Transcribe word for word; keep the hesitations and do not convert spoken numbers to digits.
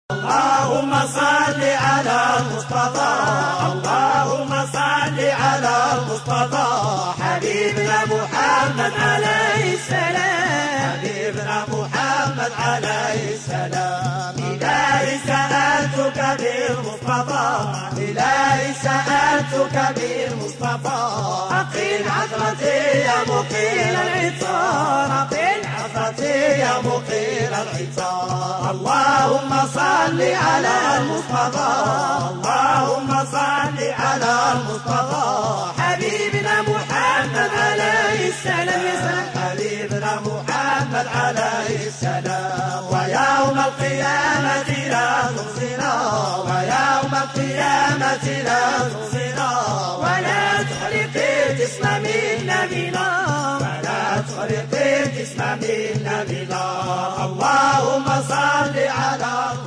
اللهم صل على المصطفى، اللهم صل على المصطفى، حبيبنا محمد عليه السلام، حبيبنا محمد عليه السلام. إلهي سألتك بالمصطفى، إلهي سألتك بالمصطفى، أقل عثرتي يا مقيل العطار، أقل عثرتي يا مقيل العطار. اللهم صل على المصطفى، اللهم صل على المصطفى، حبيبنا محمد عليه السلام، حبيبنا محمد عليه السلام. ويوم القيامة لا تخزنا، ويوم القيامة لا تخزنا، ولا تحرقي جسم من نبينا، ولا تحرقي جسم من نبينا. اللهم صل على